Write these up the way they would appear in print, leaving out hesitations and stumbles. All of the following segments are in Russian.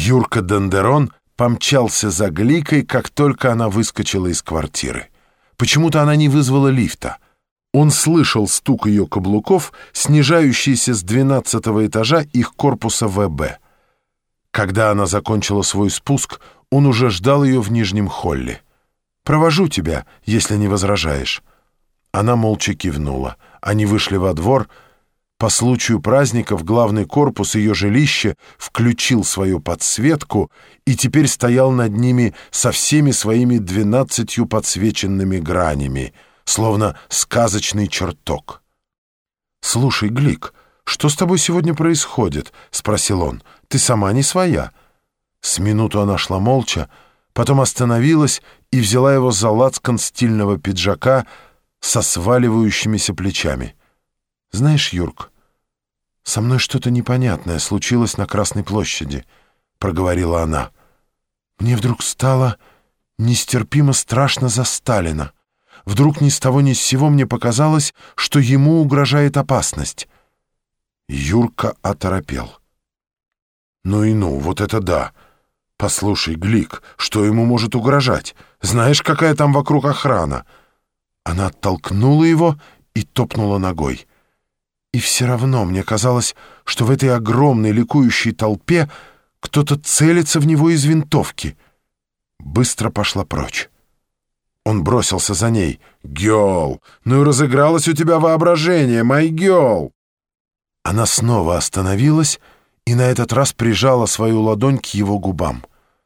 Юрка Дондерон помчался за Гликой, как только она выскочила из квартиры. Почему-то она не вызвала лифта. Он слышал стук ее каблуков, снижающийся с 12-го этажа их корпуса ВБ. Когда она закончила свой спуск, он уже ждал ее в нижнем холле. «Провожу тебя, если не возражаешь». Она молча кивнула. Они вышли во двор. По случаю праздника в главный корпус ее жилища включил свою подсветку и теперь стоял над ними со всеми своими 12 подсвеченными гранями, словно сказочный чертог. «Слушай, Глик, что с тобой сегодня происходит?» — спросил он. «Ты сама не своя». С минуту она шла молча, потом остановилась и взяла его за лацкан стильного пиджака со сваливающимися плечами. «Знаешь, Юрк, со мной что-то непонятное случилось на Красной площади», — проговорила она. «Мне вдруг стало нестерпимо страшно за Сталина. Вдруг ни с того ни с сего мне показалось, что ему угрожает опасность». Юрка оторопел. «Ну и ну, вот это да! Послушай, Глик, что ему может угрожать? Знаешь, какая там вокруг охрана?» Она оттолкнула его и топнула ногой. И все равно мне казалось, что в этой огромной ликующей толпе кто-то целится в него из винтовки. Быстро пошла прочь. Он бросился за ней. «Гёл, ну и разыгралось у тебя воображение, май гёл!» Она снова остановилась и на этот раз прижала свою ладонь к его губам.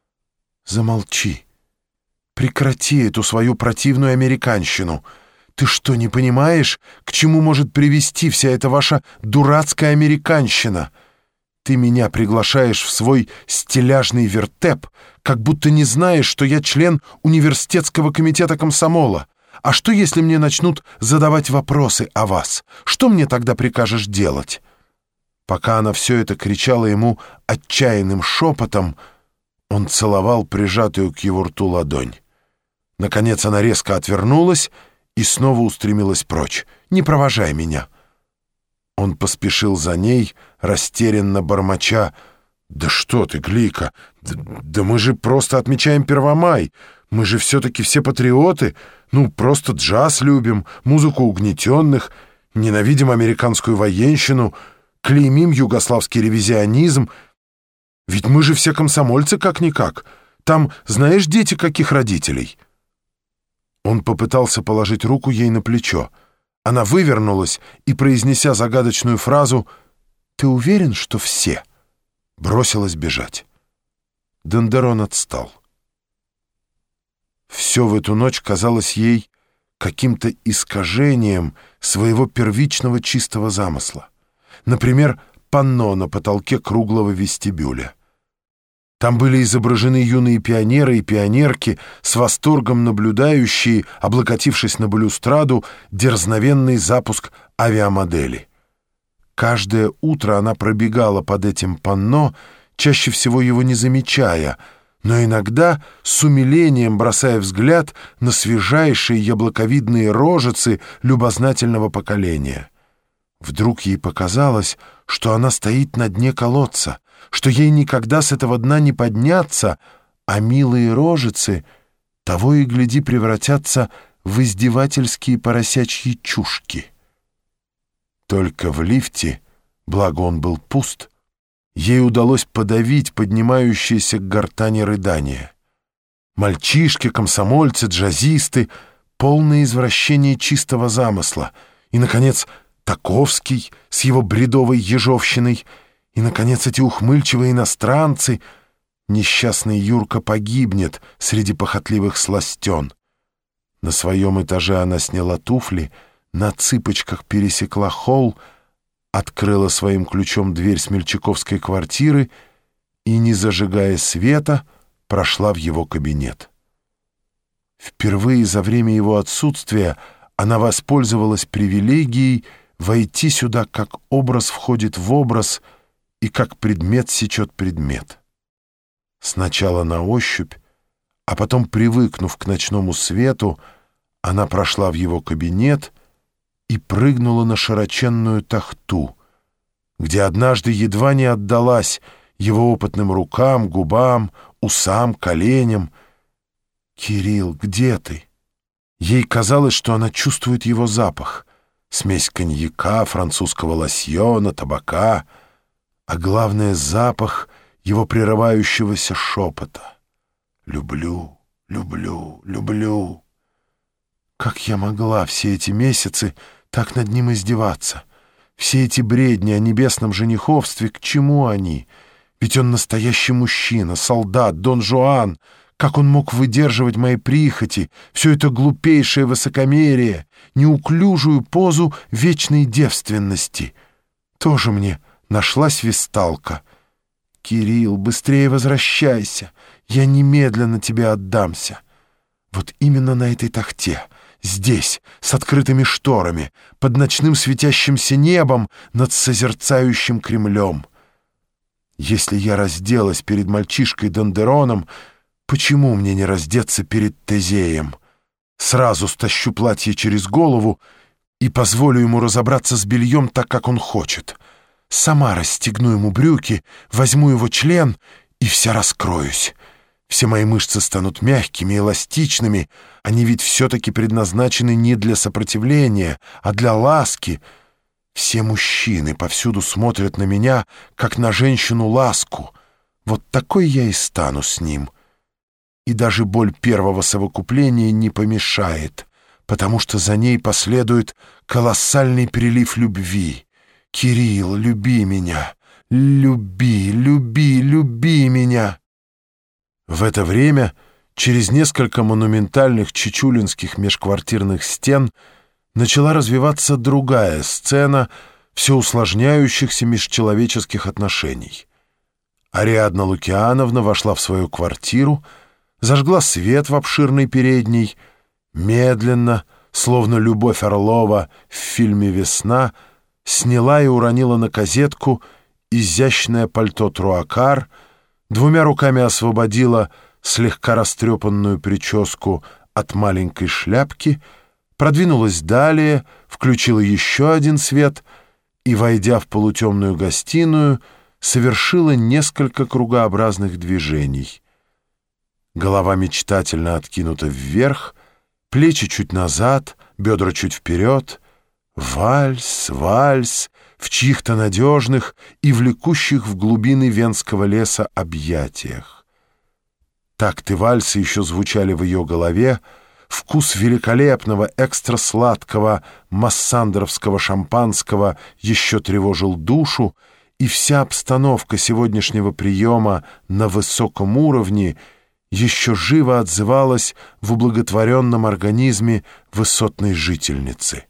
«Замолчи. Прекрати эту свою противную американщину. Ты что, не понимаешь, к чему может привести вся эта ваша дурацкая американщина? Ты меня приглашаешь в свой стиляжный вертеп, как будто не знаешь, что я член университетского комитета комсомола. А что, если мне начнут задавать вопросы о вас? Что мне тогда прикажешь делать?» Пока она все это кричала ему отчаянным шепотом, он целовал прижатую к его рту ладонь. Наконец она резко отвернулась и снова устремилась прочь. «Не провожай меня». Он поспешил за ней, растерянно бормоча. «Да что ты, Глика, да мы же просто отмечаем Первомай. Мы же все-таки все патриоты. Ну, просто джаз любим, музыку угнетенных, ненавидим американскую военщину, клеймим югославский ревизионизм. Ведь мы же все комсомольцы как-никак. Там, знаешь, дети каких родителей?» Он попытался положить руку ей на плечо. Она вывернулась и, произнеся загадочную фразу «Ты уверен, что все?» бросилась бежать. Дондерон отстал. Все в эту ночь казалось ей каким-то искажением своего первичного чистого замысла. Например, панно на потолке круглого вестибюля. Там были изображены юные пионеры и пионерки, с восторгом наблюдающие, облокотившись на балюстраду, дерзновенный запуск авиамодели. Каждое утро она пробегала под этим панно, чаще всего его не замечая, но иногда с умилением бросая взгляд на свежайшие яблоковидные рожицы любознательного поколения. Вдруг ей показалось, что она стоит на дне колодца, что ей никогда с этого дна не подняться, а милые рожицы того и гляди превратятся в издевательские поросячьи чушки. Только в лифте, благо он был пуст, ей удалось подавить поднимающееся к гортани рыдание. Мальчишки, комсомольцы, джазисты — полное извращение чистого замысла. И, наконец, Таковский с его бредовой ежовщиной. И, наконец, эти ухмыльчивые иностранцы. Несчастный Юрка погибнет среди похотливых сластен. На своем этаже она сняла туфли, на цыпочках пересекла холл, открыла своим ключом дверь смельчаковской квартиры и, не зажигая света, прошла в его кабинет. Впервые за время его отсутствия она воспользовалась привилегией войти сюда, как образ входит в образ и как предмет сечет предмет. Сначала на ощупь, а потом, привыкнув к ночному свету, она прошла в его кабинет и прыгнула на широченную тахту, где однажды едва не отдалась, его опытным рукам, губам, усам, коленям. «Кирилл, где ты?» Ей казалось, что она чувствует его запах. Смесь коньяка, французского лосьона, табака, а главное — запах его прерывающегося шепота. «Люблю, люблю, люблю». Как я могла все эти месяцы так над ним издеваться? Все эти бредни о небесном жениховстве, к чему они? Ведь он настоящий мужчина, солдат, Дон Жуан. Как он мог выдерживать мои прихоти, все это глупейшее высокомерие, неуклюжую позу вечной девственности? Тоже мне нашлась весталка. «Кирилл, быстрее возвращайся, я немедленно тебе отдамся». Вот именно на этой тахте, здесь, с открытыми шторами, под ночным светящимся небом, над созерцающим Кремлем. Если я разделась перед мальчишкой Дондероном, почему мне не раздеться перед Тезеем? Сразу стащу платье через голову и позволю ему разобраться с бельем так, как он хочет. Сама расстегну ему брюки, возьму его член и вся раскроюсь. Все мои мышцы станут мягкими, эластичными. Они ведь все-таки предназначены не для сопротивления, а для ласки. Все мужчины повсюду смотрят на меня, как на женщину-ласку. Вот такой я и стану с ним. И даже боль первого совокупления не помешает, потому что за ней последует колоссальный прилив любви. «Кирилл, люби меня! Люби, люби, люби меня!» В это время через несколько монументальных чичулинских межквартирных стен начала развиваться другая сцена все усложняющихся межчеловеческих отношений. Ариадна Лукиановна вошла в свою квартиру, зажгла свет в обширной передней, медленно, словно Любовь Орлова в фильме «Весна», сняла и уронила на козетку изящное пальто труакар, двумя руками освободила слегка растрепанную прическу от маленькой шляпки, продвинулась далее, включила еще один свет и, войдя в полутемную гостиную, совершила несколько кругообразных движений. Голова мечтательно откинута вверх, плечи чуть назад, бедра чуть вперед. Вальс, вальс в чьих-то надежных и влекущих в глубины венского леса объятиях. Такты вальса еще звучали в ее голове, вкус великолепного экстрасладкого массандровского шампанского еще тревожил душу, и вся обстановка сегодняшнего приема на высоком уровне еще живо отзывалась в ублаготворенном организме высотной жительницы.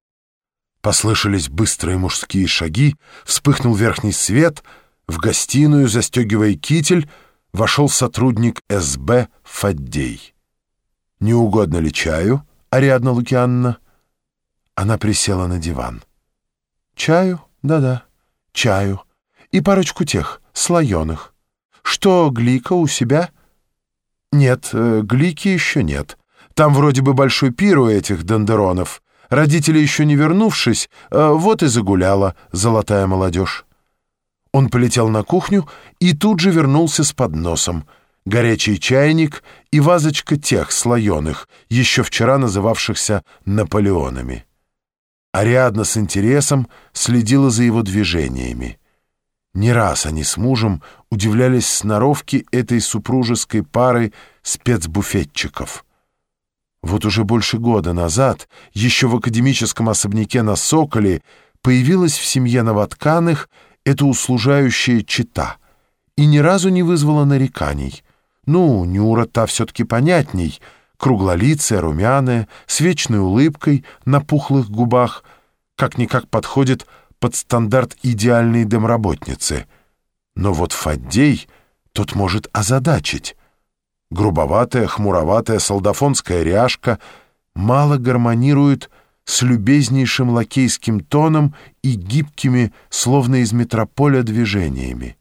Послышались быстрые мужские шаги, вспыхнул верхний свет, в гостиную, застегивая китель, вошел сотрудник СБ Фаддей. «Не угодно ли чаю, Ариадна Лукиановна?» Она присела на диван. «Чаю? Да-да, чаю. И парочку тех, слоеных. Что, Глика у себя?» «Нет, Глики еще нет. Там вроде бы большой пир у этих Дондеронов. Родители еще не вернувшись, вот и загуляла золотая молодежь». Он полетел на кухню и тут же вернулся с подносом. Горячий чайник и вазочка тех слоеных, еще вчера называвшихся Наполеонами. Ариадна с интересом следила за его движениями. Не раз они с мужем удивлялись сноровке этой супружеской пары спецбуфетчиков. Вот уже больше года назад, еще в академическом особняке на Соколе, появилась в семье Новотканых эта услужающая чета и ни разу не вызвала нареканий. Ну, Нюра та все-таки понятней, круглолицая, румяная, с вечной улыбкой на пухлых губах, как-никак подходит под стандарт идеальной домработницы. Но вот Фаддей тот может озадачить. Грубоватая, хмуроватая солдафонская ряжка мало гармонирует с любезнейшим лакейским тоном и гибкими, словно из метрополя, движениями.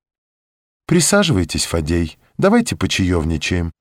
«Присаживайтесь, Фаддей, давайте почаевничаем».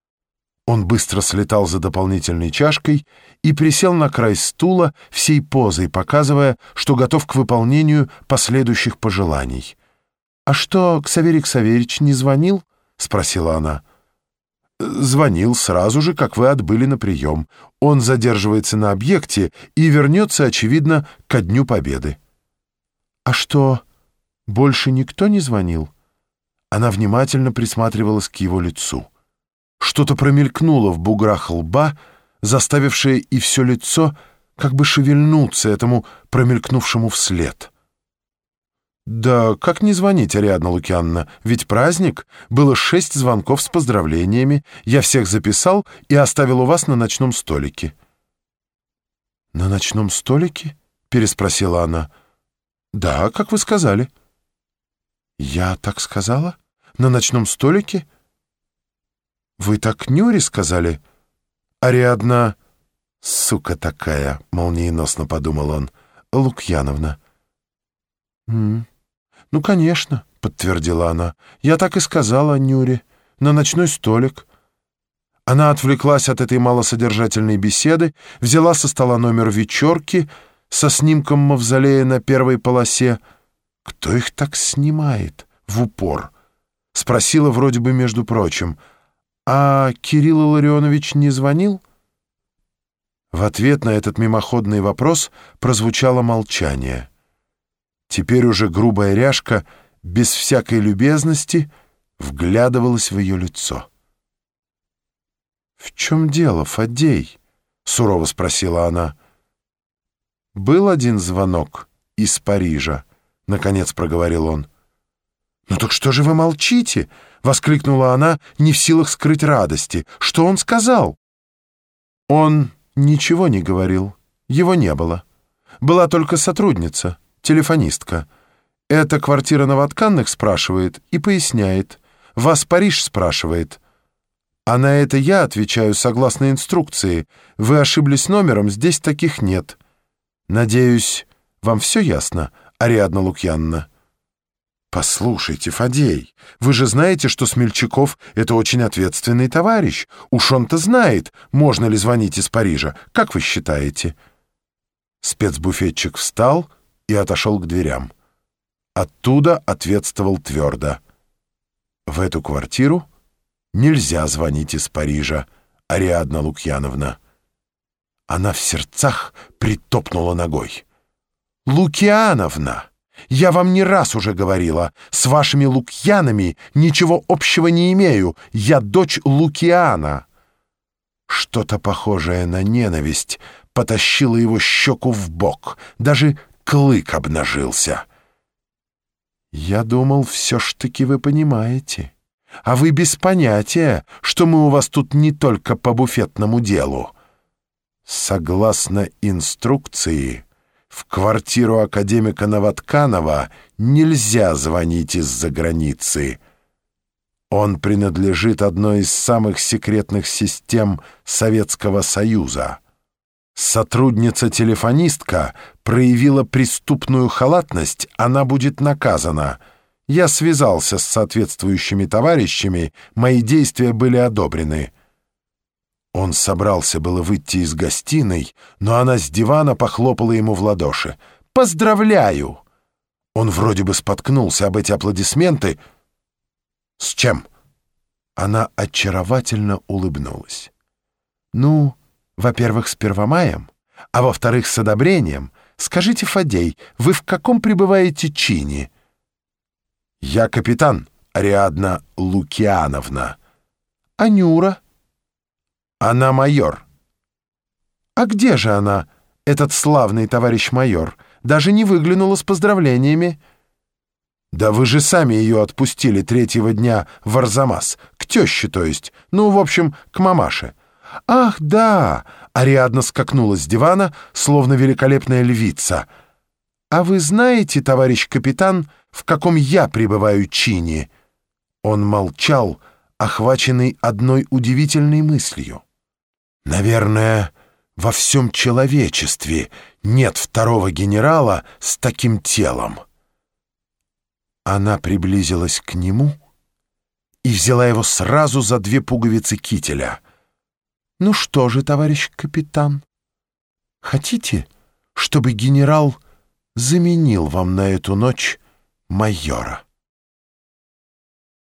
Он быстро слетал за дополнительной чашкой и присел на край стула всей позой, показывая, что готов к выполнению последующих пожеланий. «А что, Ксаверий Ксаверич не звонил?» — спросила она. «Звонил сразу же, как вы отбыли на прием. Он задерживается на объекте и вернется, очевидно, ко Дню Победы». «А что, больше никто не звонил?» Она внимательно присматривалась к его лицу. Что-то промелькнуло в буграх лба, заставившее и все лицо как бы шевельнуться этому промелькнувшему вслед. «Да как не звонить, Ариадна Лукиановна? Ведь праздник. Было 6 звонков с поздравлениями. Я всех записал и оставил у вас на ночном столике». «На ночном столике?» — переспросила она. «Да, как вы сказали». «Я так сказала? На ночном столике?» «Вы так Нюре сказали?» «Ариадна...» «Сука такая», — молниеносно подумал он. «Лукьяновна». «Ну, конечно», — подтвердила она. «Я так и сказала Нюре. На ночной столик». Она отвлеклась от этой малосодержательной беседы, взяла со стола номер вечерки со снимком мавзолея на первой полосе. «Кто их так снимает в упор?» Спросила вроде бы между прочим. «А Кирилл Илларионович не звонил?» В ответ на этот мимоходный вопрос прозвучало молчание. Теперь уже грубая ряжка, без всякой любезности, вглядывалась в ее лицо. «В чем дело, Фаддей?» — сурово спросила она. «Был один звонок из Парижа», — наконец проговорил он. «Ну так что же вы молчите?» — воскликнула она, не в силах скрыть радости. «Что он сказал?» «Он ничего не говорил. Его не было. Была только сотрудница, телефонистка. «Это квартира Новотканных?» спрашивает и поясняет. «Вас Париж?» спрашивает. А на это я отвечаю согласно инструкции. Вы ошиблись номером, здесь таких нет. Надеюсь, вам все ясно, Ариадна Лукьяновна?» «Послушайте, Фадей, вы же знаете, что Смельчаков — это очень ответственный товарищ. Уж он-то знает, можно ли звонить из Парижа. Как вы считаете?» Спецбуфетчик встал и отошел к дверям. Оттуда ответствовал твердо: «В эту квартиру нельзя звонить из Парижа, Ариадна Лукьяновна». Она в сердцах притопнула ногой. «Лукьяновна! Я вам не раз уже говорила, с вашими Лукьянами ничего общего не имею. Я дочь Лукиана». Что-то похожее на ненависть потащило его щеку в бок, даже клык обнажился. «Я думал, все ж таки вы понимаете. А вы без понятия, что мы у вас тут не только по буфетному делу. Согласно инструкции, в квартиру академика Новотканова нельзя звонить из-за границы. Он принадлежит одной из самых секретных систем Советского Союза. Сотрудница-телефонистка проявила преступную халатность, она будет наказана. Я связался с соответствующими товарищами, мои действия были одобрены». Он собрался было выйти из гостиной, но она с дивана похлопала ему в ладоши. «Поздравляю!» Он вроде бы споткнулся об эти аплодисменты. «С чем?» Она очаровательно улыбнулась. «Ну, во-первых, с Первомаем, а во-вторых, с одобрением. Скажите, Фадей, вы в каком пребываете чине?» «Я капитан, Ариадна Лукьяновна». «А Нюра?» «Она майор». «А где же она, этот славный товарищ майор? Даже не выглянула с поздравлениями». «Да вы же сами ее отпустили 3-го дня в Арзамас, к теще, то есть, ну, в общем, к мамаше». «Ах, да!» — Ариадна скакнула с дивана, словно великолепная львица. «А вы знаете, товарищ капитан, в каком я пребываю чине?» Он молчал, охваченный одной удивительной мыслью. «Наверное, во всем человечестве нет второго генерала с таким телом». Она приблизилась к нему и взяла его сразу за 2 пуговицы кителя. «Ну что же, товарищ капитан, хотите, чтобы генерал заменил вам на эту ночь майора?»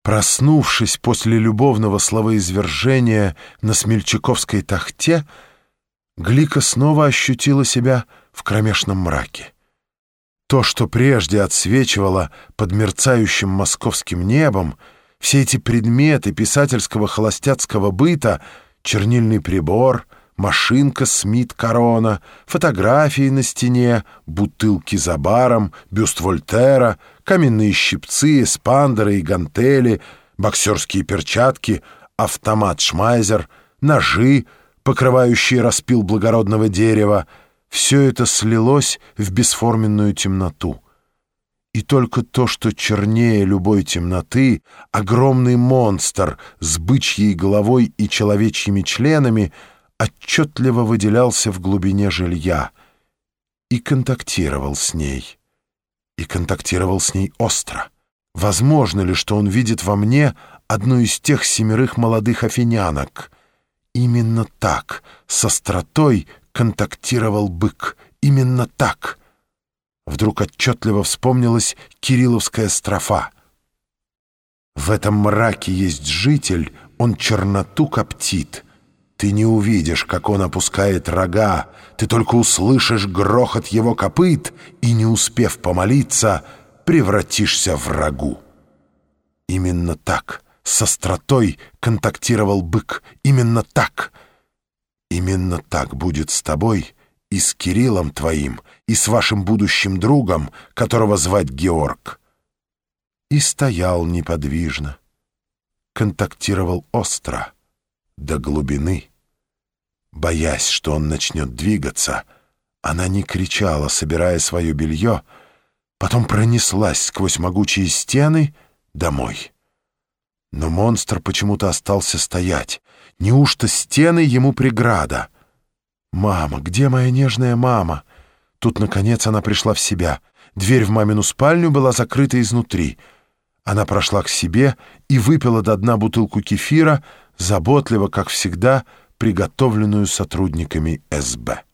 Проснувшись после любовного словоизвержения на Смельчаковской тахте, Глика снова ощутила себя в кромешном мраке. То, что прежде отсвечивало под мерцающим московским небом, все эти предметы писательского холостяцкого быта, чернильный прибор, машинка Смит Корона, фотографии на стене, бутылки за баром, бюст Вольтера, каменные щипцы, эспандеры и гантели, боксерские перчатки, автомат Шмайзер, ножи, покрывающие распил благородного дерева — все это слилось в бесформенную темноту. И только то, что чернее любой темноты, огромный монстр с бычьей головой и человечьими членами отчетливо выделялся в глубине жилья и контактировал с ней. И контактировал с ней остро. Возможно ли, что он видит во мне одну из тех 7 молодых афинянок? Именно так, с остротой, контактировал бык. Именно так. Вдруг отчетливо вспомнилась кирилловская строфа. В этом мраке есть житель, он черноту коптит. Ты не увидишь, как он опускает рога, ты только услышишь грохот его копыт и, не успев помолиться, превратишься в рагу. Именно так, с остротой контактировал бык. Именно так. Именно так будет с тобой и с Кириллом твоим, и с вашим будущим другом, которого звать Георг. И стоял неподвижно, контактировал остро, до глубины. Боясь, что он начнет двигаться, она не кричала, собирая свое белье, потом пронеслась сквозь могучие стены домой. Но монстр почему-то остался стоять. Неужто стены ему преграда? «Мама, где моя нежная мама?» Тут, наконец, она пришла в себя. Дверь в мамину спальню была закрыта изнутри. Она прошла к себе и выпила до дна бутылку кефира, заботливо, как всегда, приготовленную сотрудниками СБ.